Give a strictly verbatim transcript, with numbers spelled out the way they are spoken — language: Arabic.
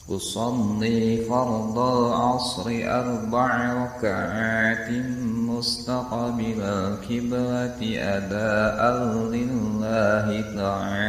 أصلي فرض العصر أربع ركعات مستقبل القبلة أداء لله تعالى